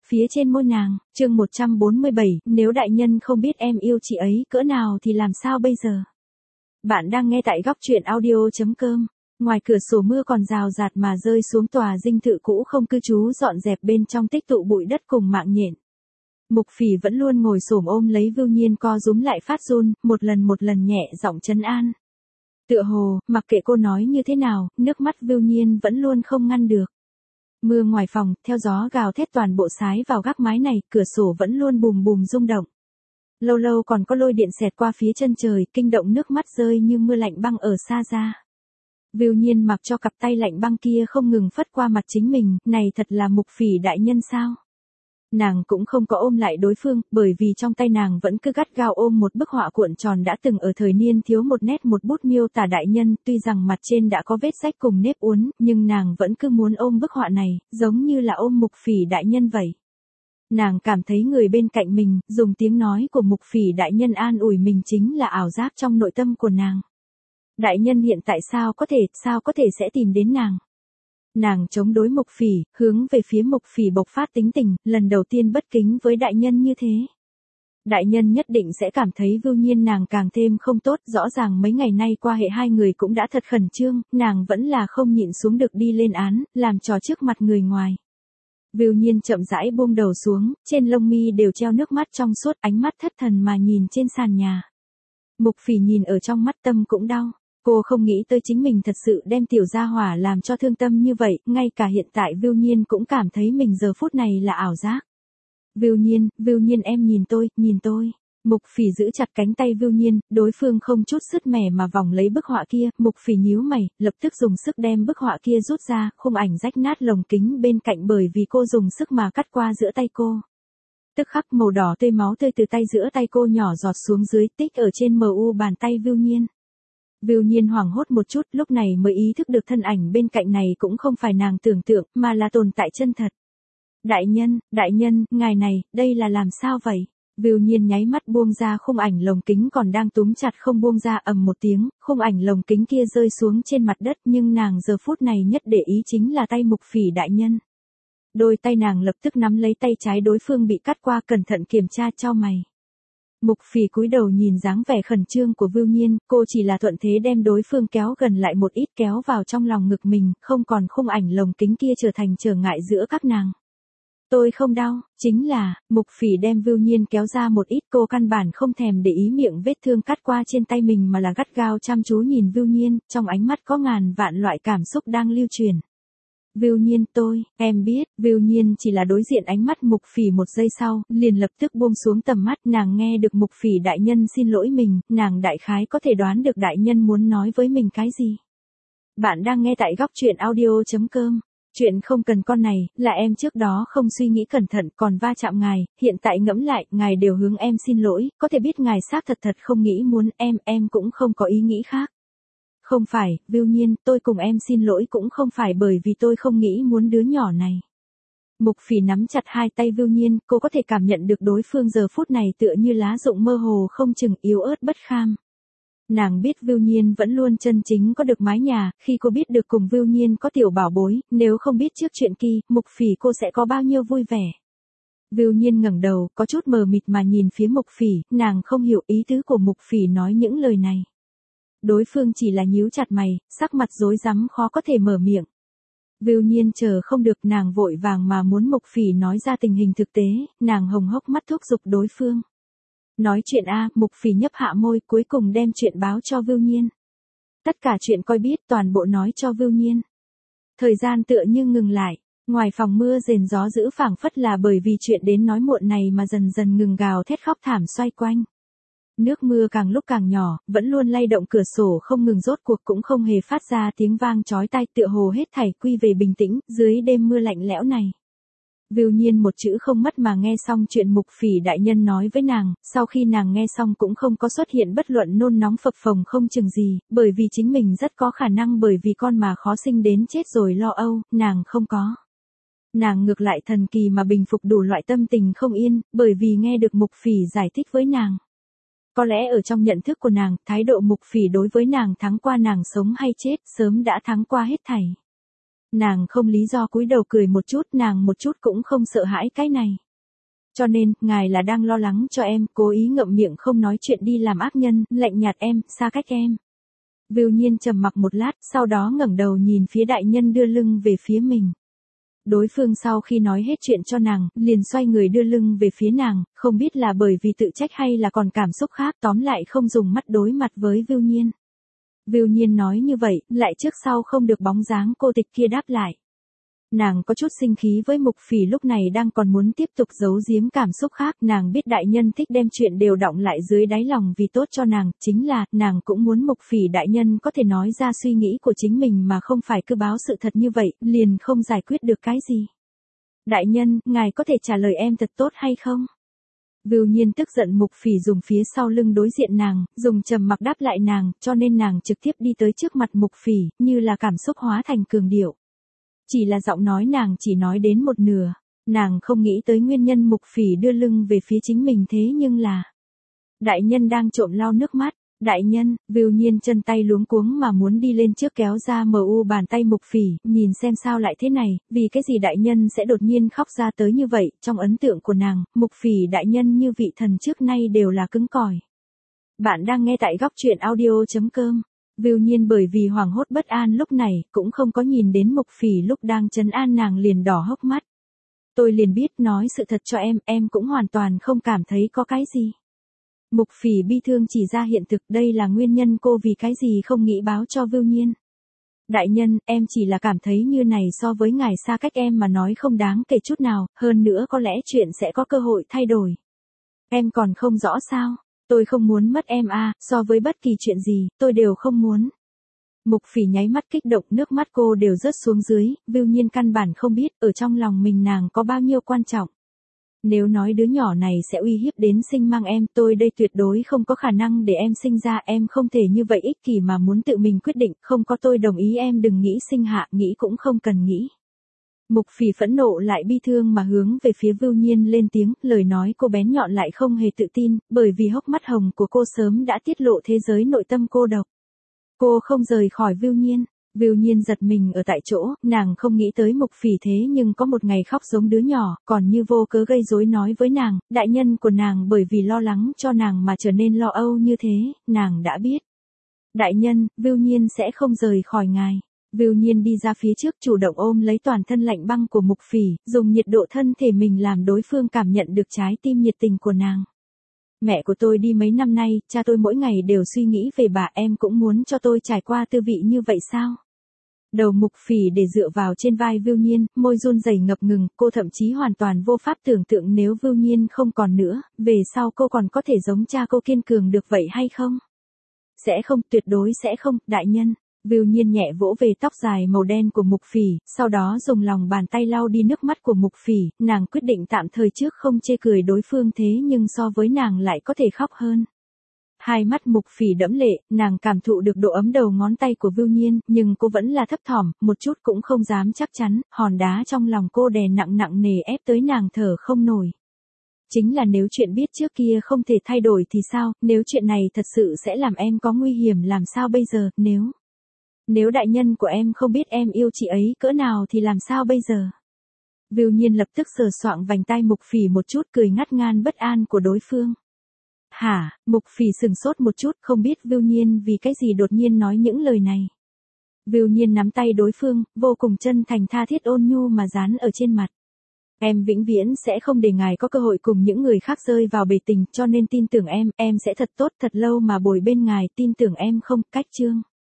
phía trên môi nàng. Chương 147, nếu đại nhân không biết em yêu chị ấy cỡ nào thì làm sao bây giờ? Bạn đang nghe tại góc truyện audio.com. Ngoài cửa sổ mưa còn rào rạt mà rơi xuống tòa dinh thự cũ không cư trú dọn dẹp bên trong tích tụ bụi đất cùng mạng nhện. Mục Phỉ vẫn luôn ngồi xổm ôm lấy Vưu Nhiên co rúm lại phát run, một lần nhẹ giọng trấn an. Tựa hồ, mặc kệ cô nói như thế nào, nước mắt Vưu Nhiên vẫn luôn không ngăn được. Mưa ngoài phòng, theo gió gào thét toàn bộ sái vào gác mái này, cửa sổ vẫn luôn bùm bùm rung động. Lâu lâu còn có lôi điện xẹt qua phía chân trời, kinh động nước mắt rơi như mưa lạnh băng ở xa ra. Vưu Nhiên mặc cho cặp tay lạnh băng kia không ngừng phất qua mặt chính mình, này thật là Mục Phỉ đại nhân sao? Nàng cũng không có ôm lại đối phương, bởi vì trong tay nàng vẫn cứ gắt gao ôm một bức họa cuộn tròn đã từng ở thời niên thiếu một nét một bút miêu tả đại nhân, tuy rằng mặt trên đã có vết rách cùng nếp uốn, nhưng nàng vẫn cứ muốn ôm bức họa này, giống như là ôm Mục Phỉ đại nhân vậy. Nàng cảm thấy người bên cạnh mình, dùng tiếng nói của Mục Phỉ đại nhân an ủi mình chính là ảo giác trong nội tâm của nàng. Đại nhân hiện tại sao có thể sẽ tìm đến nàng? Nàng chống đối Mục Phỉ, hướng về phía Mục Phỉ bộc phát tính tình, lần đầu tiên bất kính với đại nhân như thế. Đại nhân nhất định sẽ cảm thấy Vưu Nhiên nàng càng thêm không tốt, rõ ràng mấy ngày nay qua hệ hai người cũng đã thật khẩn trương, nàng vẫn là không nhịn xuống được đi lên án, làm trò trước mặt người ngoài. Vưu Nhiên chậm rãi buông đầu xuống, trên lông mi đều treo nước mắt trong suốt, ánh mắt thất thần mà nhìn trên sàn nhà. Mục Phỉ nhìn ở trong mắt tâm cũng đau. Cô không nghĩ tới chính mình thật sự đem tiểu gia hỏa làm cho thương tâm như vậy, ngay cả hiện tại Vưu Nhiên cũng cảm thấy mình giờ phút này là ảo giác. Vưu Nhiên em nhìn tôi. Mục Phỉ giữ chặt cánh tay Vưu Nhiên, đối phương không chút sứt mẻ mà vòng lấy bức họa kia, Mục Phỉ nhíu mày, lập tức dùng sức đem bức họa kia rút ra, khung ảnh rách nát lồng kính bên cạnh bởi vì cô dùng sức mà cắt qua giữa tay cô. Tức khắc màu đỏ tươi máu tươi từ tay giữa tay cô nhỏ giọt xuống dưới, tích ở trên mu bàn tay Vưu Nhiên. Vưu Nhiên hoảng hốt một chút, lúc này mới ý thức được thân ảnh bên cạnh này cũng không phải nàng tưởng tượng, mà là tồn tại chân thật. Đại nhân, ngài này, đây là làm sao vậy? Vưu Nhiên nháy mắt buông ra khung ảnh lồng kính còn đang túm chặt không buông ra, ầm một tiếng, khung ảnh lồng kính kia rơi xuống trên mặt đất, nhưng nàng giờ phút này nhất để ý chính là tay Mục Phỉ đại nhân. Đôi tay nàng lập tức nắm lấy tay trái đối phương bị cắt qua, cẩn thận kiểm tra chau mày. Mục Phỉ cúi đầu nhìn dáng vẻ khẩn trương của Vưu Nhiên, cô chỉ là thuận thế đem đối phương kéo gần lại một ít, kéo vào trong lòng ngực mình, không còn khung ảnh lồng kính kia trở thành trở ngại giữa các nàng. Tôi không đau, chính là, Mục Phỉ đem Vưu Nhiên kéo ra một ít, cô căn bản không thèm để ý miệng vết thương cắt qua trên tay mình mà là gắt gao chăm chú nhìn Vưu Nhiên, trong ánh mắt có ngàn vạn loại cảm xúc đang lưu truyền. Vưu Nhiên em biết, Vưu Nhiên chỉ là đối diện ánh mắt Mục Phỉ một giây sau, liền lập tức buông xuống tầm mắt, nàng nghe được Mục Phỉ đại nhân xin lỗi mình, nàng đại khái có thể đoán được đại nhân muốn nói với mình cái gì. Bạn đang nghe tại góc truyện audio.com. Chuyện không cần con này, là em trước đó không suy nghĩ cẩn thận còn va chạm ngài, hiện tại ngẫm lại, ngài đều hướng em xin lỗi, có thể biết ngài xác thật không nghĩ muốn em cũng không có ý nghĩ khác. Không phải, Vưu Nhiên, tôi cùng em xin lỗi cũng không phải bởi vì tôi không nghĩ muốn đứa nhỏ này. Mục Phỉ nắm chặt hai tay Vưu Nhiên, cô có thể cảm nhận được đối phương giờ phút này tựa như lá rụng mơ hồ không chừng, yếu ớt bất kham. Nàng biết Vưu Nhiên vẫn luôn chân chính có được mái nhà, khi cô biết được cùng Vưu Nhiên có tiểu bảo bối, nếu không biết trước chuyện kia, Mục Phỉ cô sẽ có bao nhiêu vui vẻ. Vưu Nhiên ngẩng đầu, có chút mờ mịt mà nhìn phía Mục Phỉ, nàng không hiểu ý tứ của Mục Phỉ nói những lời này. Đối phương chỉ là nhíu chặt mày, sắc mặt rối rắm khó có thể mở miệng. Vưu Nhiên chờ không được, nàng vội vàng mà muốn Mục Phỉ nói ra tình hình thực tế, nàng hồng hốc mắt thúc giục đối phương. Nói chuyện a, Mục Phỉ nhấp hạ môi, cuối cùng đem chuyện báo cho Vưu Nhiên. Tất cả chuyện coi biết toàn bộ nói cho Vưu Nhiên. Thời gian tựa như ngừng lại, ngoài phòng mưa rền gió dữ phảng phất là bởi vì chuyện đến nói muộn này mà dần dần ngừng gào thét khóc thảm xoay quanh. Nước mưa càng lúc càng nhỏ, vẫn luôn lay động cửa sổ không ngừng, rốt cuộc cũng không hề phát ra tiếng vang chói tai, tựa hồ hết thảy quy về bình tĩnh, dưới đêm mưa lạnh lẽo này. Vưu Nhiên một chữ không mất mà nghe xong chuyện Mục Phỉ đại nhân nói với nàng, sau khi nàng nghe xong cũng không có xuất hiện bất luận nôn nóng phập phồng không chừng gì, bởi vì chính mình rất có khả năng bởi vì con mà khó sinh đến chết rồi lo âu, nàng không có. Nàng ngược lại thần kỳ mà bình phục đủ loại tâm tình không yên, bởi vì nghe được Mục Phỉ giải thích với nàng. Có lẽ ở trong nhận thức của nàng, thái độ Mục Phỉ đối với nàng thắng qua nàng sống hay chết, sớm đã thắng qua hết thảy. Nàng không lý do cúi đầu cười một chút, nàng một chút cũng không sợ hãi cái này. Cho nên, ngài là đang lo lắng cho em, cố ý ngậm miệng không nói chuyện đi làm ác nhân, lạnh nhạt em, xa cách em. Vưu Nhiên trầm mặc một lát, sau đó ngẩng đầu nhìn phía đại nhân đưa lưng về phía mình. Đối phương sau khi nói hết chuyện cho nàng, liền xoay người đưa lưng về phía nàng, không biết là bởi vì tự trách hay là còn cảm xúc khác, tóm lại không dùng mắt đối mặt với Vưu Nhiên. Vưu Nhiên nói như vậy, lại trước sau không được bóng dáng cô tịch kia đáp lại. Nàng có chút sinh khí với Mục Phỉ lúc này đang còn muốn tiếp tục giấu giếm cảm xúc khác, nàng biết đại nhân thích đem chuyện đều đọng lại dưới đáy lòng vì tốt cho nàng, chính là, nàng cũng muốn Mục Phỉ đại nhân có thể nói ra suy nghĩ của chính mình mà không phải cứ báo sự thật như vậy, liền không giải quyết được cái gì. Đại nhân, ngài có thể trả lời em thật tốt hay không? Vưu Nhiên tức giận Mục Phỉ dùng phía sau lưng đối diện nàng, dùng trầm mặc đáp lại nàng, cho nên nàng trực tiếp đi tới trước mặt Mục Phỉ, như là cảm xúc hóa thành cường điệu. Chỉ là giọng nói nàng chỉ nói đến một nửa, nàng không nghĩ tới nguyên nhân Mục Phỉ đưa lưng về phía chính mình thế nhưng là. Đại nhân đang trộm lau nước mắt, đại nhân, Vưu Nhiên chân tay luống cuống mà muốn đi lên trước kéo ra bàn tay Mục Phỉ, nhìn xem sao lại thế này, vì cái gì đại nhân sẽ đột nhiên khóc ra tới như vậy, trong ấn tượng của nàng, Mục Phỉ đại nhân như vị thần trước nay đều là cứng cỏi. Bạn đang nghe tại góc truyện audio.com. Vưu Nhiên bởi vì hoảng hốt bất an lúc này, cũng không có nhìn đến Mục Phỉ lúc đang trấn an nàng liền đỏ hốc mắt. Tôi liền biết nói sự thật cho em cũng hoàn toàn không cảm thấy có cái gì. Mục Phỉ bi thương chỉ ra hiện thực, đây là nguyên nhân cô vì cái gì không nghĩ báo cho Vưu Nhiên. Đại nhân, em chỉ là cảm thấy như này so với ngài xa cách em mà nói không đáng kể chút nào, hơn nữa có lẽ chuyện sẽ có cơ hội thay đổi. Em còn không rõ sao? Tôi không muốn mất em à, so với bất kỳ chuyện gì, tôi đều không muốn. Mục Phỉ nháy mắt kích động, nước mắt cô đều rớt xuống dưới, Vưu Nhiên căn bản không biết, ở trong lòng mình nàng có bao nhiêu quan trọng. Nếu nói đứa nhỏ này sẽ uy hiếp đến sinh mang em, tôi đây tuyệt đối không có khả năng để em sinh ra, em không thể như vậy ích kỷ mà muốn tự mình quyết định, không có tôi đồng ý em đừng nghĩ sinh hạ, nghĩ cũng không cần nghĩ. Mục Phỉ phẫn nộ lại bi thương mà hướng về phía Vưu Nhiên lên tiếng, lời nói cô bén nhọn lại không hề tự tin, bởi vì hốc mắt hồng của cô sớm đã tiết lộ thế giới nội tâm cô độc. Cô không rời khỏi Vưu Nhiên. Vưu Nhiên giật mình ở tại chỗ, nàng không nghĩ tới Mục Phỉ thế nhưng có một ngày khóc giống đứa nhỏ, còn như vô cớ gây rối nói với nàng, đại nhân của nàng bởi vì lo lắng cho nàng mà trở nên lo âu như thế, nàng đã biết. Đại nhân, Vưu Nhiên sẽ không rời khỏi ngài. Vưu Nhiên đi ra phía trước chủ động ôm lấy toàn thân lạnh băng của Mục Phỉ, dùng nhiệt độ thân thể mình làm đối phương cảm nhận được trái tim nhiệt tình của nàng. Mẹ của tôi đi mấy năm nay, cha tôi mỗi ngày đều suy nghĩ về bà, em cũng muốn cho tôi trải qua tư vị như vậy sao? Đầu Mục Phỉ để dựa vào trên vai Vưu Nhiên, môi run rẩy ngập ngừng, cô thậm chí hoàn toàn vô pháp tưởng tượng nếu Vưu Nhiên không còn nữa, về sau cô còn có thể giống cha cô kiên cường được vậy hay không? Sẽ không, tuyệt đối sẽ không, đại nhân. Vưu Nhiên nhẹ vỗ về tóc dài màu đen của Mục Phỉ, sau đó dùng lòng bàn tay lau đi nước mắt của Mục Phỉ, nàng quyết định tạm thời trước không chê cười đối phương thế nhưng so với nàng lại có thể khóc hơn. Hai mắt Mục Phỉ đẫm lệ, nàng cảm thụ được độ ấm đầu ngón tay của Vưu Nhiên, nhưng cô vẫn là thấp thỏm, một chút cũng không dám chắc chắn, hòn đá trong lòng cô đè nặng nặng nề ép tới nàng thở không nổi. Chính là nếu chuyện biết trước kia không thể thay đổi thì sao, nếu chuyện này thật sự sẽ làm em có nguy hiểm làm sao bây giờ, Nếu đại nhân của em không biết em yêu chị ấy cỡ nào thì làm sao bây giờ? Vưu Nhiên lập tức sờ soạng vành tai Mục Phỉ một chút cười ngắt ngan bất an của đối phương. Hả, Mục Phỉ sừng sốt một chút không biết Vưu Nhiên vì cái gì đột nhiên nói những lời này. Vưu Nhiên nắm tay đối phương, vô cùng chân thành tha thiết ôn nhu mà dán ở trên mặt. Em vĩnh viễn sẽ không để ngài có cơ hội cùng những người khác rơi vào bể tình cho nên tin tưởng em sẽ thật tốt thật lâu mà bồi bên ngài tin tưởng em không, cách chương.